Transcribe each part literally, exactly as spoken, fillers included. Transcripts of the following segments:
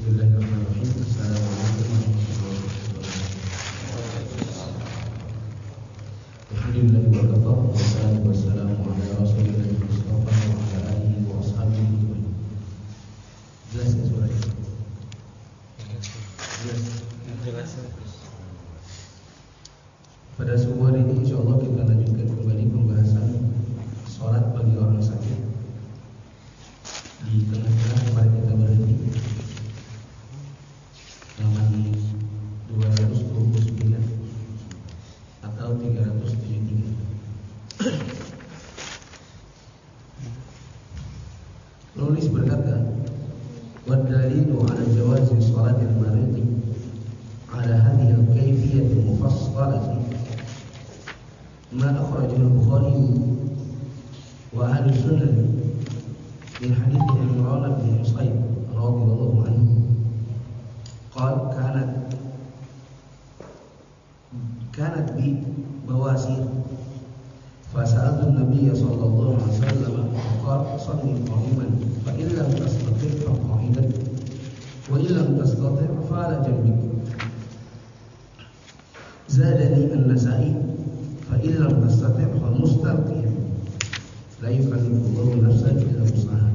Bismillahirrahmanirrahim. Assalamualaikum warahmatullahi wabarakatuh. Alhamdulillah wa kafa wa salatu wassalamu ala rasulillah Mustafa wa ala alihi wa ashabihi. Jelas ya suaranya? Jelas. Jelas. Pada subuh hari ini insyaallah kita lanjutkan kembali pembahasan salat bagi orang sakit. Di tengah-tengah kemarin kita berhenti halaman dua ratus dua puluh sembilan atau tiga ratus tujuh puluh tiga. Penulis berkata, "Wa dalilu 'ala jawazi shalatil marid 'ala hadhihi al-kayfiyyah al-mufassalah ma akhrajahu al-Bukhari wa ahli sunnah min hadits Imran bin Husayn radhiyallahu anhu qala kanat kanat bi bawasir fasa'altu an-nabiy sallallahu alaihi wasallam qala salli qa'iman fa in lam tastati' fa qa'idan wa in lam tastati' fa ala janbik zadani an-Nasa'i fa in lam tastati' fa mustalqiyan la yukallifu Allahu nafsan illa wus'aha."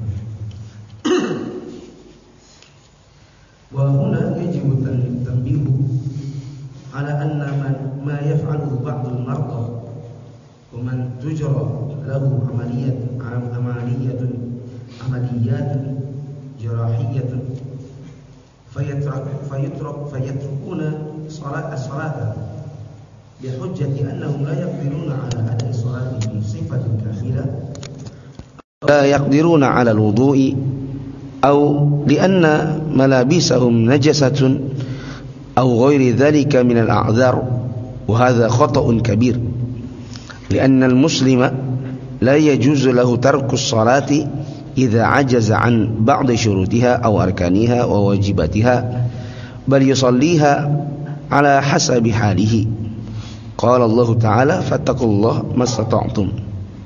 Wa huna yajibu tanbihu ala anna ma yaf'aluhu ba'dul marda wa man tujra lahu amaliyat amaliyatun amaliyatun jarahiyatun fayatrak fayatrak fayatrukuna salat as-salata bihujjati annahum la yaqdiruna ala ada'i salati bi sifatin kamilah لا يقدرون على الوضوء أو لأن ملابسهم نجسة أو غير ذلك من الأعذار وهذا خطأ كبير لأن المسلم لا يجوز له ترك الصلاة إذا عجز عن بعض شروطها أو أركانها وواجباتها بل يصليها على حسب حاله قال الله تعالى فاتقوا الله ما استطعتم.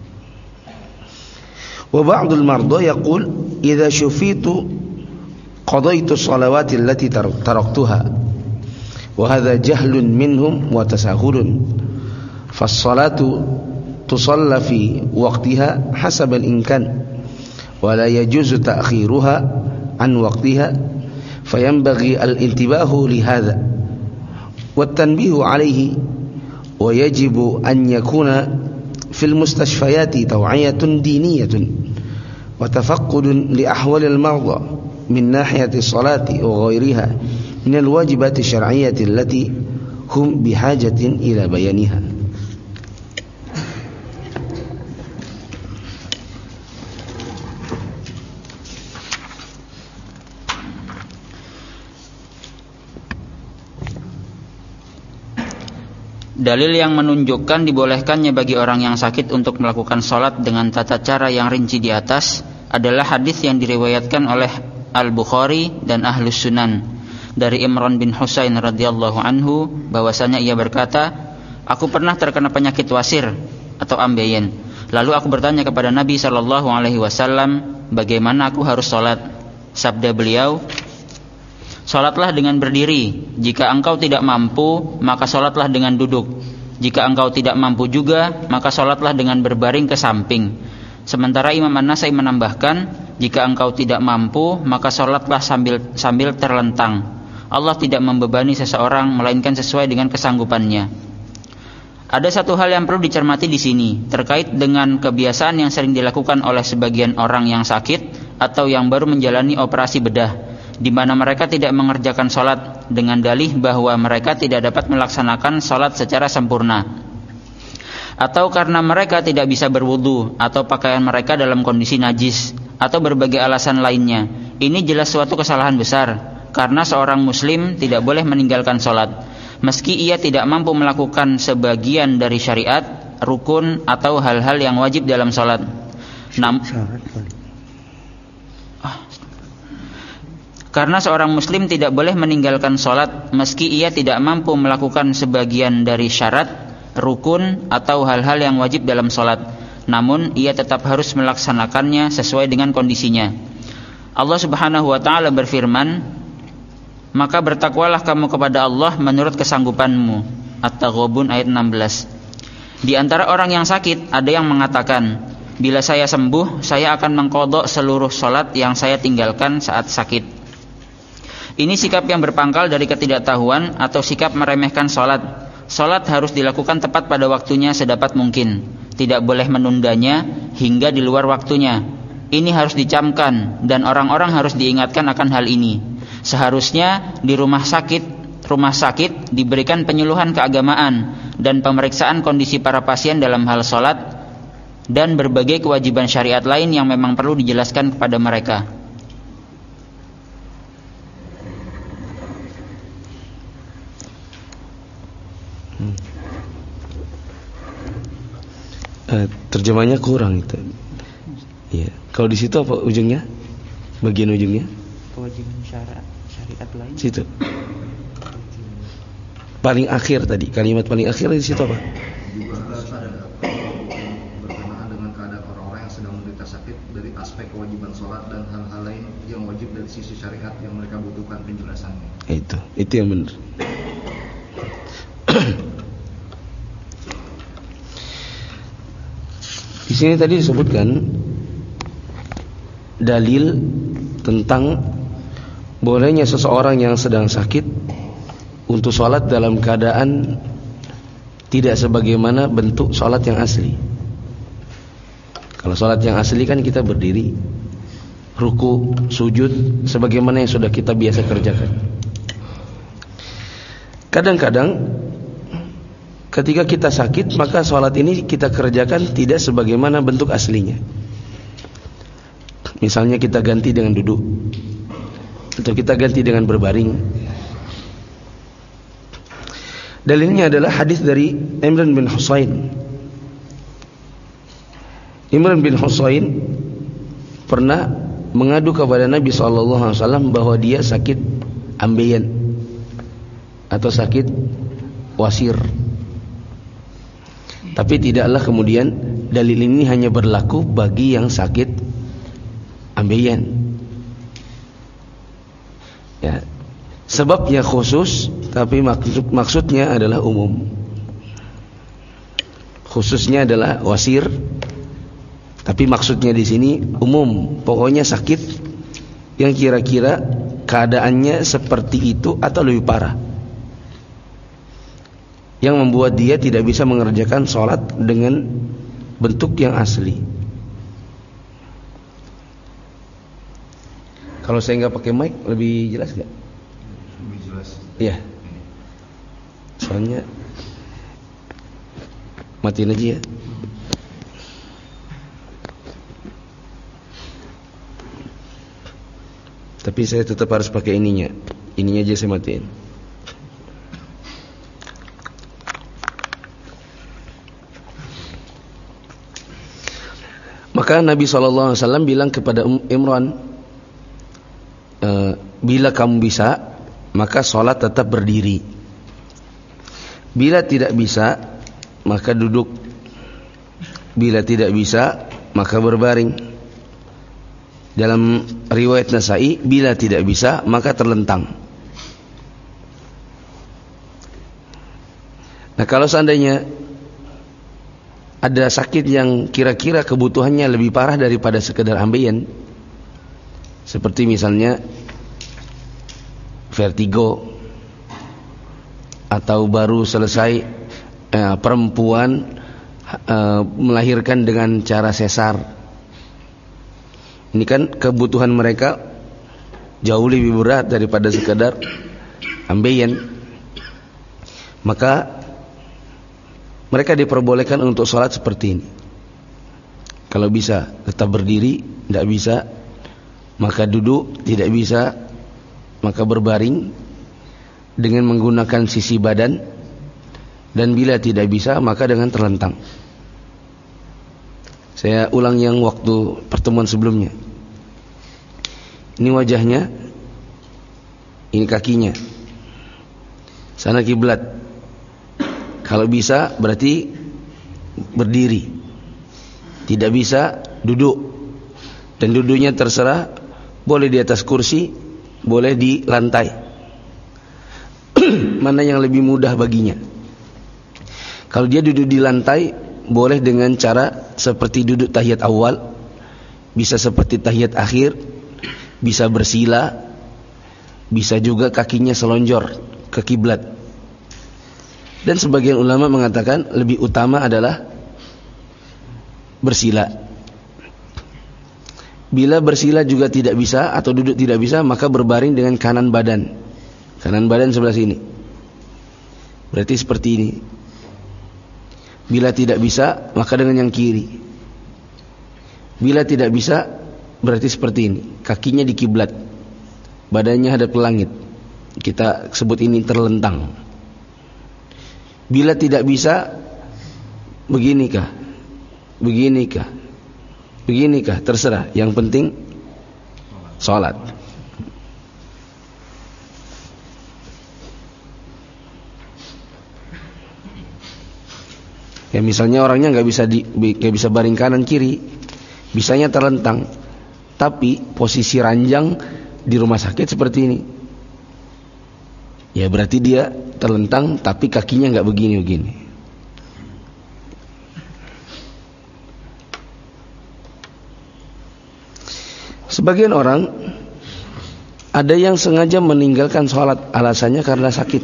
وبعض المرضى يقول إذا شفيت قضيت الصلوات التي تركتها وهذا جهل منهم وتساهل فالصلاة تصلى في وقتها حسب الإمكان ولا يجوز تأخيرها عن وقتها فينبغي الانتباه لهذا والتنبيه عليه ويجب أن يكون في المستشفيات توعية دينية وتفقد لأحوال المرضى من ناحية الصلاة وغيرها من الواجبات الشرعية التي هم بحاجة إلى بيانها. Dalil yang menunjukkan dibolehkannya bagi orang yang sakit untuk melakukan sholat dengan tata cara yang rinci di atas adalah hadis yang diriwayatkan oleh Al-Bukhari dan Ahlus Sunan dari Imran bin Husain radhiyallahu anhu bahwasanya ia berkata, "Aku pernah terkena penyakit wasir atau ambeien. Lalu aku bertanya kepada Nabi sallallahu alaihi wasallam, bagaimana aku harus sholat? Sabda beliau, "Salatlah dengan berdiri. Jika engkau tidak mampu, maka salatlah dengan duduk. Jika engkau tidak mampu juga, maka salatlah dengan berbaring ke samping." Sementara Imam An-Nasai menambahkan, "Jika engkau tidak mampu, maka salatlah sambil sambil terlentang. Allah tidak membebani seseorang melainkan sesuai dengan kesanggupannya." Ada satu hal yang perlu dicermati di sini terkait dengan kebiasaan yang sering dilakukan oleh sebagian orang yang sakit atau yang baru menjalani operasi bedah, di mana mereka tidak mengerjakan sholat dengan dalih bahwa mereka tidak dapat melaksanakan sholat secara sempurna, atau karena mereka tidak bisa berwudu, atau pakaian mereka dalam kondisi najis, atau berbagai alasan lainnya. Ini jelas suatu kesalahan besar, karena seorang muslim tidak boleh meninggalkan sholat, meski ia tidak mampu melakukan sebagian dari syariat, rukun, atau hal-hal yang wajib dalam sholat. Nam- Karena seorang muslim tidak boleh meninggalkan sholat meski ia tidak mampu melakukan sebagian dari syarat, rukun, atau hal-hal yang wajib dalam sholat. Namun ia tetap harus melaksanakannya sesuai dengan kondisinya. Allah Subhanahu wa ta'ala berfirman, maka bertakwalah kamu kepada Allah menurut kesanggupanmu. At-Taghabun ayat enam belas. Di antara orang yang sakit ada yang mengatakan, bila saya sembuh, saya akan mengqadha seluruh salat yang saya tinggalkan saat sakit. Ini sikap yang berpangkal dari ketidaktahuan atau sikap meremehkan salat. Salat harus dilakukan tepat pada waktunya sedapat mungkin. Tidak boleh menundanya hingga di luar waktunya. Ini harus dicamkan dan orang-orang harus diingatkan akan hal ini. Seharusnya di rumah sakit rumah sakit diberikan penyuluhan keagamaan dan pemeriksaan kondisi para pasien dalam hal salat dan berbagai kewajiban syariat lain yang memang perlu dijelaskan kepada mereka. Hmm. Uh, terjemahnya kurang itu. Iya. Kalau di situ apa ujungnya? Bagian ujungnya? Kewajiban syariat syariat lain. Situ. Paling akhir tadi, kalimat paling akhir di situ apa? Juga harus ada berkenaan dengan keadaan orang-orang yang sedang menderita sakit dari aspek kewajiban sholat dan hal-hal lain yang wajib dari sisi syariat yang mereka butuhkan penjelasannya. Itu, itu yang benar. Di sini tadi disebutkan dalil tentang bolehnya seseorang yang sedang sakit untuk sholat dalam keadaan tidak sebagaimana bentuk sholat yang asli. Kalau sholat yang asli kan kita berdiri, ruku, sujud, sebagaimana yang sudah kita biasa kerjakan. Kadang-kadang ketika kita sakit, maka sholat ini kita kerjakan tidak sebagaimana bentuk aslinya. Misalnya kita ganti dengan duduk, atau kita ganti dengan berbaring. Dalilnya adalah hadis dari Imran bin Husain. Imran bin Husain pernah mengadu kepada Nabi shallallahu alaihi wasallam bahwa dia sakit ambeien atau sakit wasir. Tapi tidaklah kemudian dalil ini hanya berlaku bagi yang sakit ambeien. Ya, sebabnya khusus, tapi maksud, maksudnya adalah umum. Khususnya adalah wasir, tapi maksudnya di sini umum. Pokoknya sakit yang kira-kira keadaannya seperti itu atau lebih parah, yang membuat dia tidak bisa mengerjakan sholat dengan bentuk yang asli. Kalau saya nggak pakai mic lebih jelas nggak? Lebih jelas. Iya. Soalnya matiin aja ya. Tapi saya tetap harus pakai ininya. Ininya aja saya matiin. Maka Nabi shallallahu alaihi wasallam bilang kepada Imran, e, bila kamu bisa, maka sholat tetap berdiri. Bila tidak bisa, maka duduk. Bila tidak bisa, maka berbaring. Dalam riwayat Nasai, bila tidak bisa, maka terlentang. Nah, kalau seandainya ada sakit yang kira-kira kebutuhannya lebih parah daripada sekedar ambeien, seperti misalnya vertigo, atau baru selesai eh, perempuan eh, melahirkan dengan cara sesar. Ini kan kebutuhan mereka jauh lebih berat daripada sekedar ambeien. Maka mereka diperbolehkan untuk sholat seperti ini. Kalau bisa tetap berdiri, tidak bisa maka duduk, tidak bisa maka berbaring dengan menggunakan sisi badan, dan bila tidak bisa maka dengan terlentang. Saya ulang yang waktu pertemuan sebelumnya. Ini wajahnya, ini kakinya, sana kiblat. Kalau bisa berarti berdiri, tidak bisa duduk, dan duduknya terserah, boleh di atas kursi, boleh di lantai. mana yang lebih mudah baginya. Kalau dia duduk di lantai, boleh dengan cara seperti duduk tahiyat awal, bisa seperti tahiyat akhir, bisa bersila, bisa juga kakinya selonjor ke kiblat. Dan sebagian ulama mengatakan lebih utama adalah bersila. Bila bersila juga tidak bisa atau duduk tidak bisa, maka berbaring dengan kanan badan. Kanan badan sebelah sini. Berarti seperti ini. Bila tidak bisa, maka dengan yang kiri. Bila tidak bisa, berarti seperti ini. Kakinya di kiblat, badannya hadap ke langit. Kita sebut ini terlentang. Bila tidak bisa, beginikah? Beginikah? Beginikah? Terserah. Yang penting sholat. Ya misalnya orangnya nggak bisa di, nggak bisa baring kanan kiri, bisanya terlentang, tapi posisi ranjang di rumah sakit seperti ini. Ya berarti dia terlentang, tapi kakinya nggak begini-begini. Sebagian orang ada yang sengaja meninggalkan sholat, alasannya karena sakit.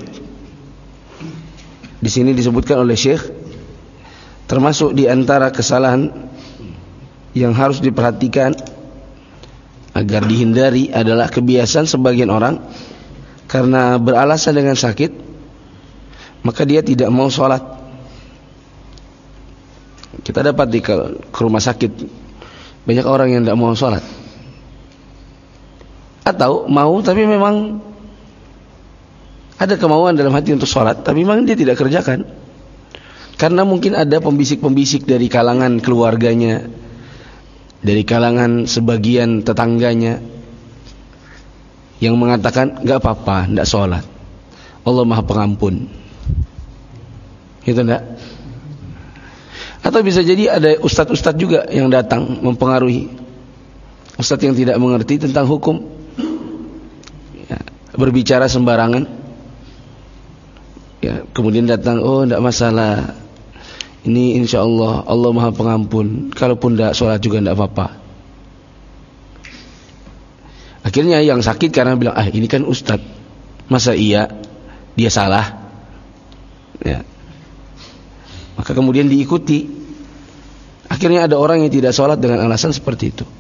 Di sini disebutkan oleh Syekh, termasuk di antara kesalahan yang harus diperhatikan agar dihindari adalah kebiasaan sebagian orang karena beralasan dengan sakit, maka dia tidak mau sholat. Kita dapat di ke rumah sakit banyak orang yang tidak mau sholat. Atau mau tapi memang ada kemauan dalam hati untuk sholat, tapi memang dia tidak kerjakan. Karena mungkin ada pembisik-pembisik dari kalangan keluarganya, dari kalangan sebagian tetangganya, yang mengatakan gak apa-apa, tidak sholat, Allah Maha Pengampun. Gitu enggak? Atau bisa jadi ada ustadz-ustadz juga yang datang mempengaruhi. Ustadz yang tidak mengerti tentang hukum, berbicara sembarangan, ya, kemudian datang, oh tidak masalah, ini insya Allah Allah Maha Pengampun, kalaupun tidak sholat juga tidak apa-apa. Akhirnya yang sakit karena bilang, ah ini kan ustadz, masa iya dia salah, ya. Maka kemudian diikuti. Akhirnya ada orang yang tidak sholat dengan alasan seperti itu.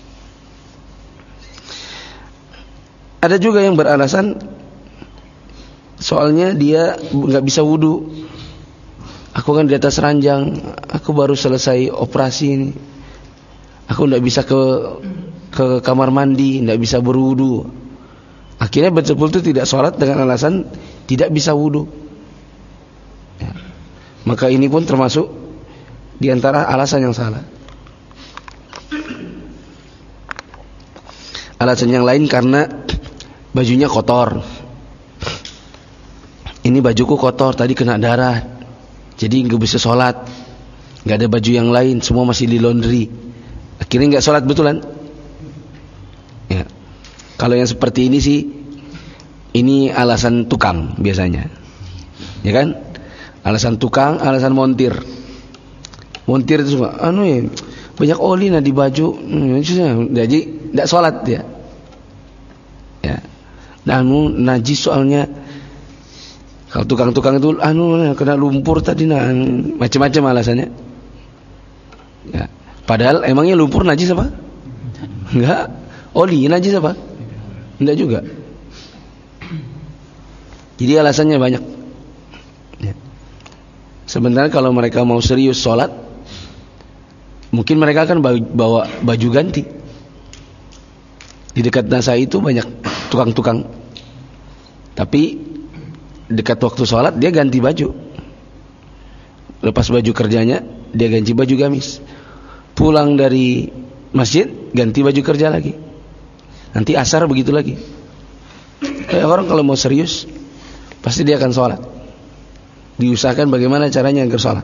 Ada juga yang beralasan soalnya dia nggak bisa wudu. Aku kan di atas ranjang, aku baru selesai operasi ini, aku nggak bisa ke ke kamar mandi, nggak bisa berwudu. Akhirnya betul-betul tidak sholat dengan alasan tidak bisa wudu. Ya. Maka ini pun termasuk diantara alasan yang salah. Alasan yang lain karena bajunya kotor. Ini bajuku kotor, tadi kena darah, jadi nggak bisa sholat. Nggak ada baju yang lain, semua masih di laundry. Akhirnya nggak sholat betulan. Ya. Kalau yang seperti ini sih, ini alasan tukang biasanya, ya kan? Alasan tukang, alasan montir. Montir itu semua, anu ya, banyak oli nah di baju, jadi nggak sholat dia. Ya. Anu najis soalnya. Kalau tukang-tukang itu anu kena lumpur tadi, nah macam-macam alasannya. Ya. Padahal emangnya lumpur najis apa? Enggak. Oli najis apa? Enggak juga. Jadi alasannya banyak. Ya. Sebenarnya kalau mereka mau serius sholat, mungkin mereka akan bawa baju ganti. Di dekat Nasa itu banyak tukang-tukang, tapi dekat waktu sholat dia ganti baju. Lepas baju kerjanya dia ganti baju gamis. Pulang dari masjid ganti baju kerja lagi. Nanti asar begitu lagi. Kayak orang kalau mau serius pasti dia akan sholat. Diusahakan bagaimana caranya agar sholat.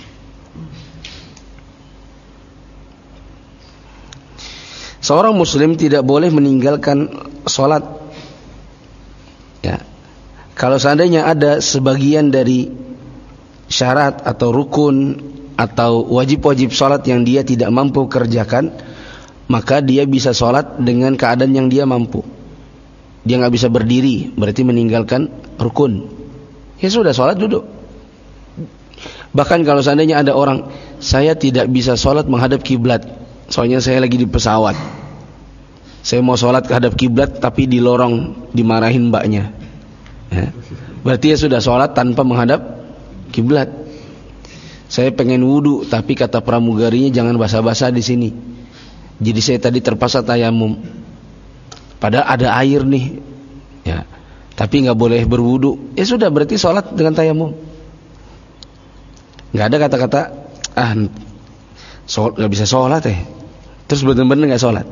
Seorang muslim tidak boleh meninggalkan sholat, ya, Kalau seandainya ada sebagian dari syarat atau rukun atau wajib-wajib sholat yang dia tidak mampu kerjakan, maka dia bisa sholat dengan keadaan yang dia mampu. Dia nggak bisa berdiri, berarti meninggalkan rukun. Ya sudah, sholat duduk. Bahkan kalau seandainya ada orang, saya tidak bisa sholat menghadap kiblat, soalnya saya lagi di pesawat. Saya mau sholat menghadap kiblat tapi di lorong, dimarahin mbaknya. Ya. Berarti ya sudah sholat tanpa menghadap kiblat. Saya pengen wudu tapi kata pramugarinya jangan basah-basah di sini. Jadi saya tadi terpaksa tayamum. Padahal ada air nih, ya. Tapi nggak boleh berwudu. Ya sudah, berarti sholat dengan tayamum. Nggak ada kata-kata ah sholat nggak bisa sholat eh. Terus benar-benar nggak sholat.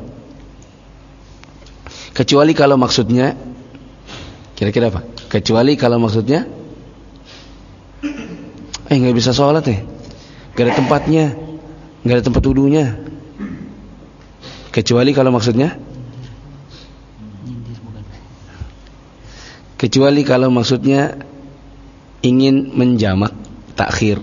Kecuali kalau maksudnya, kira-kira apa? Kecuali kalau maksudnya, eh nggak bisa sholat eh, nggak ada tempatnya, nggak ada tempat wudunya. Kecuali kalau maksudnya, kecuali kalau maksudnya ingin menjamak takhir.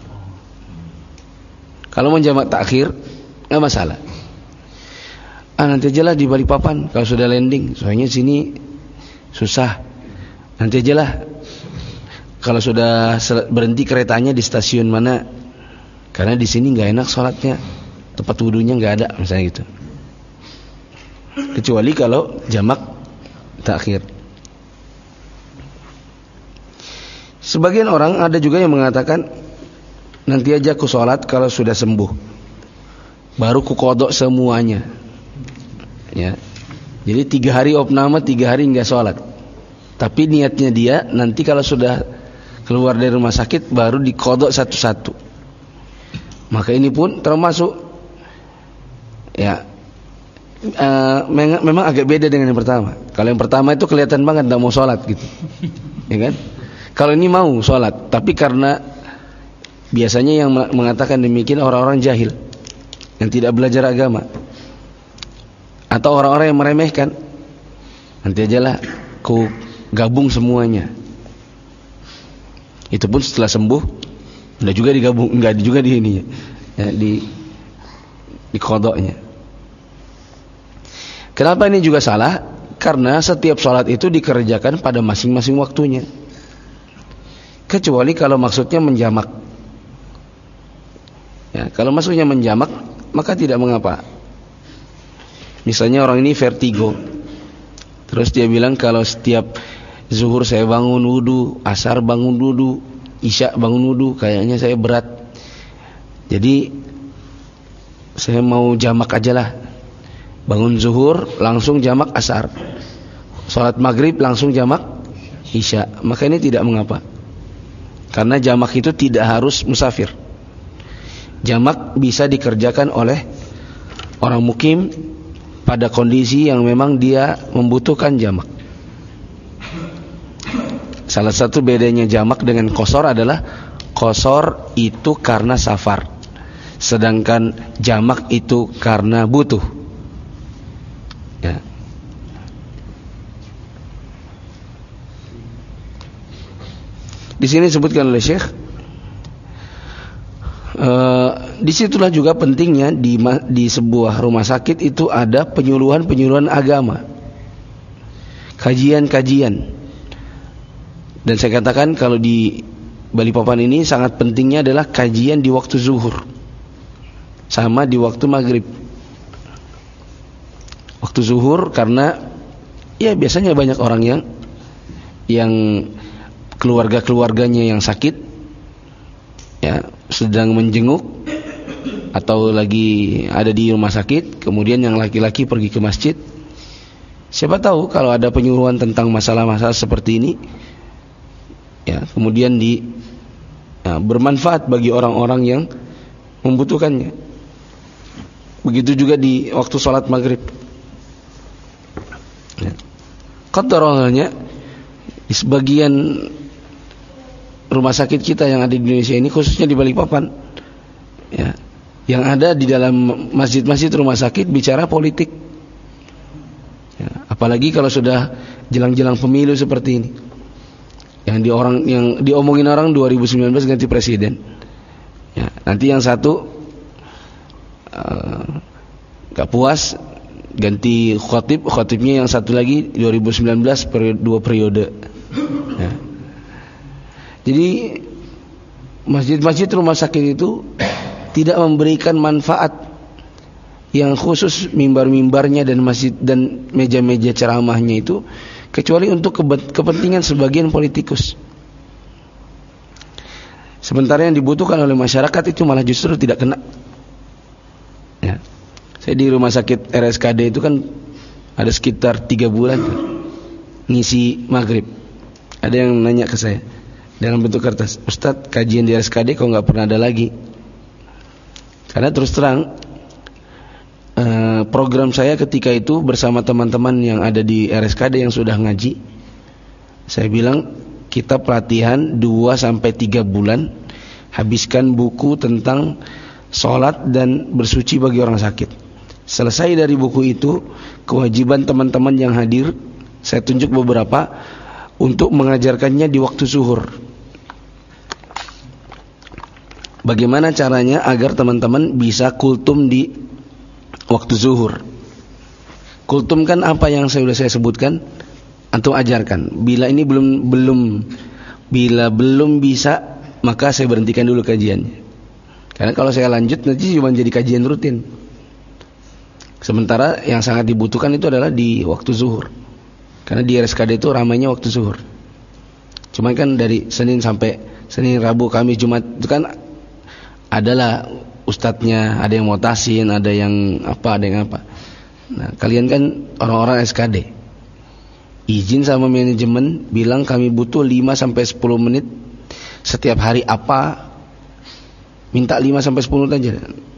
Kalau menjamak takhir nggak masalah. Ah nanti aja lah di Balikpapan kalau sudah landing, soalnya sini susah. Nanti aja lah kalau sudah berhenti keretanya di stasiun mana, karena di sini nggak enak sholatnya, tempat wudunya nggak ada, misalnya gitu. Kecuali kalau jamak takhir. Sebagian orang ada juga yang mengatakan nanti aja ku sholat kalau sudah sembuh, baru ku kodok semuanya. Ya, jadi tiga hari opname, tiga hari nggak sholat. Tapi niatnya dia nanti kalau sudah keluar dari rumah sakit baru dikodok satu-satu. Maka ini pun termasuk ya uh, memang, memang agak beda dengan yang pertama. Kalau yang pertama itu kelihatan banget tidak mau sholat gitu, ya kan? Kalau ini mau sholat, tapi karena biasanya yang mengatakan demikian orang-orang jahil yang tidak belajar agama atau orang-orang yang meremehkan. Nanti ajalah ku gabung semuanya. Itu pun setelah sembuh enggak juga digabung, enggak juga di ini ya, di di kodoknya. Kenapa ini juga salah? Karena setiap sholat itu dikerjakan pada masing-masing waktunya. Kecuali kalau maksudnya menjamak. Ya, kalau maksudnya menjamak maka tidak mengapa. Misalnya orang ini vertigo, terus dia bilang kalau setiap zuhur saya bangun wudu, asar bangun wudu, isya bangun wudu, kayaknya saya berat. Jadi saya mau jamak aja lah. Bangun zuhur langsung jamak asar, sholat maghrib langsung jamak isya. Maka ini tidak mengapa, karena jamak itu tidak harus musafir. Jamak bisa dikerjakan oleh orang mukim pada kondisi yang memang dia membutuhkan jamak. Salah satu bedanya jamak dengan qasar adalah qasar itu karena safar, sedangkan jamak itu karena butuh. Ya. Di sini disebutkan oleh Syekh, Uh, disitulah juga pentingnya di, di sebuah rumah sakit itu ada penyuluhan-penyuluhan agama, kajian-kajian. Dan saya katakan kalau di Balikpapan ini sangat pentingnya adalah kajian di waktu zuhur sama di waktu maghrib. Waktu zuhur karena ya biasanya banyak orang yang yang keluarga-keluarganya yang sakit, ya, sedang menjenguk atau lagi ada di rumah sakit, kemudian yang laki-laki pergi ke masjid. Siapa tahu kalau ada penyuluhan tentang masalah-masalah seperti ini, ya, kemudian di ya, bermanfaat bagi orang-orang yang membutuhkannya. Begitu juga di waktu sholat maghrib. Ya. Qadarullah, di sebagian rumah sakit kita yang ada di Indonesia ini, khususnya di Balikpapan, ya, yang ada di dalam masjid-masjid rumah sakit bicara politik, ya, apalagi kalau sudah jelang-jelang pemilu seperti ini. Yang di orang yang diomongin orang dua ribu sembilan belas ganti presiden. Ya, nanti yang satu uh, gak puas ganti khotib, khotibnya yang satu lagi dua ribu sembilan belas periode, dua periode. Ya. Jadi masjid-masjid rumah sakit itu tidak memberikan manfaat yang khusus mimbar-mimbarnya dan masjid dan meja-meja ceramahnya itu kecuali untuk kepentingan sebagian politikus. Sementara yang dibutuhkan oleh masyarakat itu malah justru tidak kena. Ya. Saya di rumah sakit R S K D itu kan ada sekitar tiga bulan ngisi maghrib. Ada yang nanya ke saya dalam bentuk kertas, Ustadz, kajian di R S K D kok nggak pernah ada lagi? Karena terus terang program saya ketika itu bersama teman-teman yang ada di R S K D yang sudah ngaji, saya bilang kita pelatihan dua sampai tiga bulan, habiskan buku tentang sholat dan bersuci bagi orang sakit. Selesai dari buku itu, kewajiban teman-teman yang hadir saya tunjuk beberapa untuk mengajarkannya di waktu zuhur. Bagaimana caranya agar teman-teman bisa kultum di waktu zuhur. Kultum kan apa yang saya sudah saya sebutkan, antum ajarkan. Bila ini belum belum bila belum bisa, maka saya berhentikan dulu kajiannya. Karena kalau saya lanjut nanti cuma jadi kajian rutin. Sementara yang sangat dibutuhkan itu adalah di waktu zuhur. Karena di R S K D itu ramainya waktu zuhur. Cuma kan dari Senin sampai Senin, Rabu, Kamis, Jumat itu kan adalah ustadznya, ada yang mau tasin, ada yang apa, ada yang apa. Nah, kalian kan orang-orang S K D. Izin sama manajemen, bilang kami butuh lima sampai sepuluh menit setiap hari apa. Minta lima sampai sepuluh menit aja.